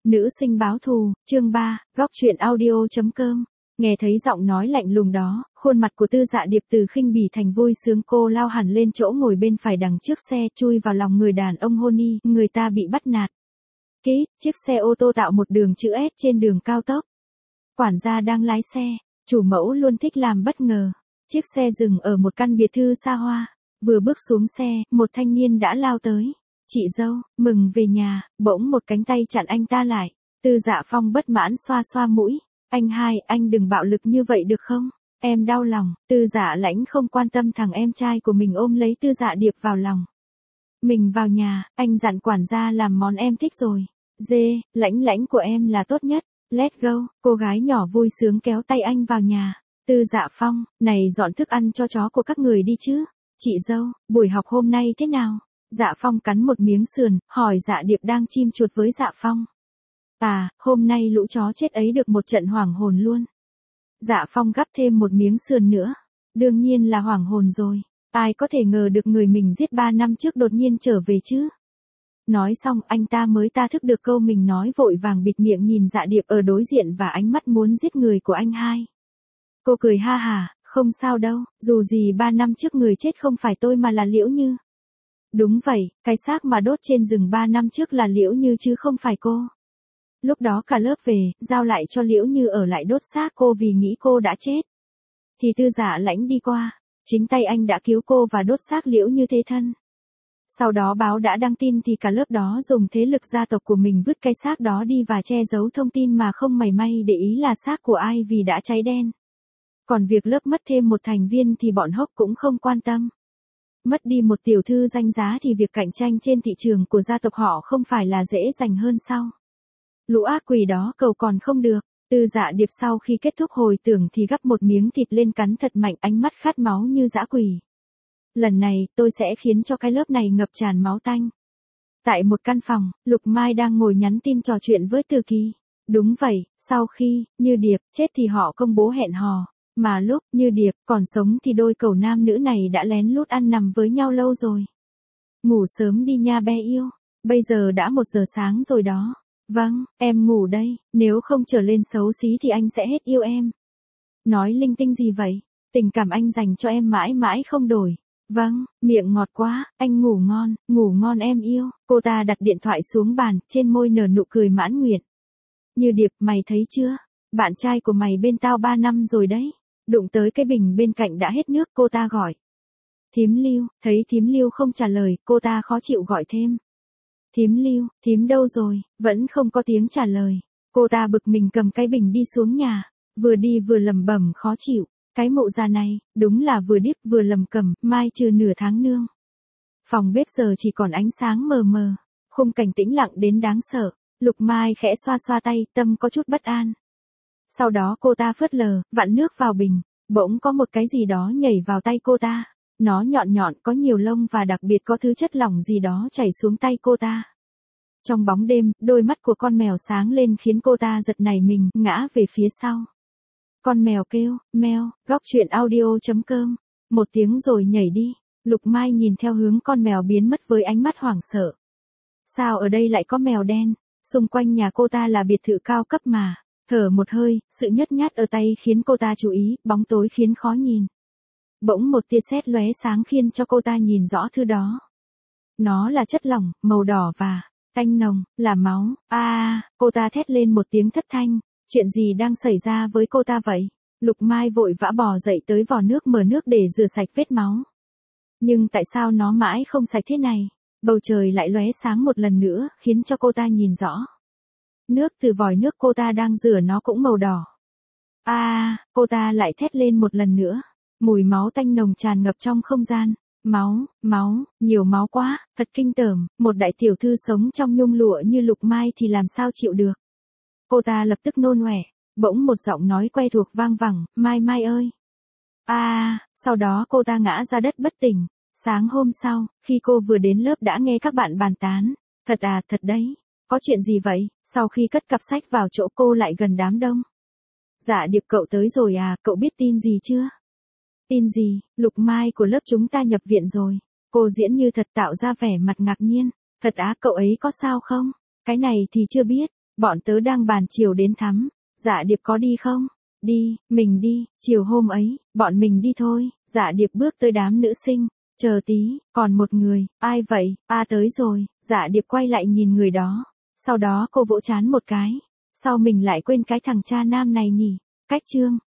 Nữ sinh báo thù, chương 3, góc truyện audio.com. Nghe thấy giọng nói lạnh lùng đó, khuôn mặt của Tư Dạ Điệp từ khinh bỉ thành vui sướng, cô lao hẳn lên chỗ ngồi bên phải đằng trước xe, chui vào lòng người đàn ông Honey, người ta bị bắt nạt. Chiếc xe ô tô tạo một đường chữ S trên đường cao tốc. Quản gia đang lái xe, chủ mẫu luôn thích làm bất ngờ. Chiếc xe dừng ở một căn biệt thự xa hoa, vừa bước xuống xe, một thanh niên đã lao tới. Chị dâu, mừng về nhà, bỗng một cánh tay chặn anh ta lại. Tư Dạ Phong bất mãn xoa xoa mũi. Anh hai, anh đừng bạo lực như vậy được không? Em đau lòng. Tư Dạ Lãnh không quan tâm thằng em trai của mình ôm lấy Tư Dạ Điệp vào lòng. Mình vào nhà, anh dặn quản gia làm món em thích rồi. Lãnh của em là tốt nhất. Let's go. Cô gái nhỏ vui sướng kéo tay anh vào nhà. Tư Dạ Phong, này dọn thức ăn cho chó của các người đi chứ. Chị dâu, buổi học hôm nay thế nào? Dạ Phong cắn một miếng sườn, hỏi Dạ Điệp đang chim chuột với Dạ Phong. À, hôm nay lũ chó chết ấy được một trận hoảng hồn luôn. Dạ Phong gắp thêm một miếng sườn nữa. Đương nhiên là hoảng hồn rồi. Ai có thể ngờ được người mình giết 3 năm trước đột nhiên trở về chứ. Nói xong anh ta mới ta thức được câu mình nói, vội vàng bịt miệng nhìn Dạ Điệp ở đối diện và ánh mắt muốn giết người của anh hai. Cô cười ha hả, không sao đâu, dù gì 3 năm trước người chết không phải tôi mà là Liễu Như. Đúng vậy, cái xác mà đốt trên rừng 3 năm trước là Liễu Như chứ không phải cô. Lúc đó cả lớp về, giao lại cho Liễu Như ở lại đốt xác cô vì nghĩ cô đã chết. Thì Tư Dạ Lãnh đi qua, chính tay anh đã cứu cô và đốt xác Liễu Như thế thân. Sau đó báo đã đăng tin thì cả lớp đó dùng thế lực gia tộc của mình vứt cái xác đó đi và che giấu thông tin mà không mảy may để ý là xác của ai vì đã cháy đen. Còn việc lớp mất thêm một thành viên thì bọn Hốc cũng không quan tâm. Mất đi một tiểu thư danh giá thì việc cạnh tranh trên thị trường của gia tộc họ không phải là dễ dàng hơn sao? Lũ ác quỷ đó cầu còn không được. Tư Dạ Điệp sau khi kết thúc hồi tưởng thì gắp một miếng thịt lên cắn thật mạnh, ánh mắt khát máu như dã quỷ. Lần này, tôi sẽ khiến cho cái lớp này ngập tràn máu tanh. Tại một căn phòng, Lục Mai đang ngồi nhắn tin trò chuyện với Từ Kỳ. Đúng vậy, sau khi Như Điệp chết thì họ công bố hẹn hò. Mà lúc Như Điệp còn sống thì đôi cẩu nam nữ này đã lén lút ăn nằm với nhau lâu rồi. Ngủ sớm đi nha bé yêu. Bây giờ đã 1 giờ sáng rồi đó. Vâng, em ngủ đây, nếu không trở lên xấu xí thì anh sẽ hết yêu em. Nói linh tinh gì vậy? Tình cảm anh dành cho em mãi mãi không đổi. Vâng, miệng ngọt quá, anh ngủ ngon em yêu. Cô ta đặt điện thoại xuống bàn, trên môi nở nụ cười mãn nguyện. Như Điệp, mày thấy chưa? Bạn trai của mày bên tao 3 năm rồi đấy. Đụng tới cái bình bên cạnh đã hết nước, cô ta gọi. Thím Lưu, thấy thím Lưu không trả lời, cô ta khó chịu gọi thêm. Thím Lưu, thím đâu rồi, vẫn không có tiếng trả lời. Cô ta bực mình cầm cái bình đi xuống nhà, vừa đi vừa lẩm bẩm khó chịu. Cái mụ già này, đúng là vừa điếc vừa lầm cầm, mai trừ nửa tháng nương. Phòng bếp giờ chỉ còn ánh sáng mờ mờ, khung cảnh tĩnh lặng đến đáng sợ. Lục Mai khẽ xoa xoa tay, tâm có chút bất an. Sau đó cô ta phớt lờ, vặn nước vào bình, bỗng có một cái gì đó nhảy vào tay cô ta. Nó nhọn nhọn, có nhiều lông và đặc biệt có thứ chất lỏng gì đó chảy xuống tay cô ta. Trong bóng đêm, đôi mắt của con mèo sáng lên khiến cô ta giật nảy mình, ngã về phía sau. Con mèo kêu, meo, góc truyện audio.com. Một tiếng rồi nhảy đi. Lục Mai nhìn theo hướng con mèo biến mất với ánh mắt hoảng sợ. Sao ở đây lại có mèo đen? Xung quanh nhà cô ta là biệt thự cao cấp mà. Thở một hơi, sự nhớt nhát ở tay khiến cô ta chú ý, bóng tối khiến khó nhìn. Bỗng một tia sét lóe sáng khiến cho cô ta nhìn rõ thứ đó. Nó là chất lỏng, màu đỏ và tanh nồng, là máu. Cô ta thét lên một tiếng thất thanh. Chuyện gì đang xảy ra với cô ta vậy? Lục Mai vội vã bò dậy tới vò nước, mở nước để rửa sạch vết máu. Nhưng tại sao nó mãi không sạch thế này? Bầu trời lại lóe sáng một lần nữa, khiến cho cô ta nhìn rõ. Nước từ vòi nước cô ta đang rửa nó cũng màu đỏ. Cô ta lại thét lên một lần nữa. Mùi máu tanh nồng tràn ngập trong không gian. Máu, nhiều máu quá, thật kinh tởm. Một đại tiểu thư sống trong nhung lụa như Lục Mai thì làm sao chịu được. Cô ta lập tức nôn ọe. Bỗng một giọng nói quen thuộc vang vẳng, Mai ơi. Sau đó cô ta ngã ra đất bất tỉnh. Sáng hôm sau, khi cô vừa đến lớp đã nghe các bạn bàn tán. Thật đấy. Có chuyện gì vậy? Sau khi cất cặp sách vào chỗ cô lại gần đám đông. Dạ Điệp, cậu tới rồi à, cậu biết tin gì chưa? Tin gì? Lục Mai của lớp chúng ta nhập viện rồi. Cô diễn như thật, tạo ra vẻ mặt ngạc nhiên. Thật á, cậu ấy có sao không? Cái này thì chưa biết. bọn tớ đang bàn chiều đến thắm, Dạ Điệp có đi không? Đi, mình đi, chiều hôm ấy, bọn mình đi thôi. Dạ Điệp bước tới đám nữ sinh, chờ tí, còn một người, ai vậy? Tới rồi. Dạ Điệp quay lại nhìn người đó, sau đó cô vỗ trán một cái, sao mình lại quên cái thằng cha nam này nhỉ? Cách chương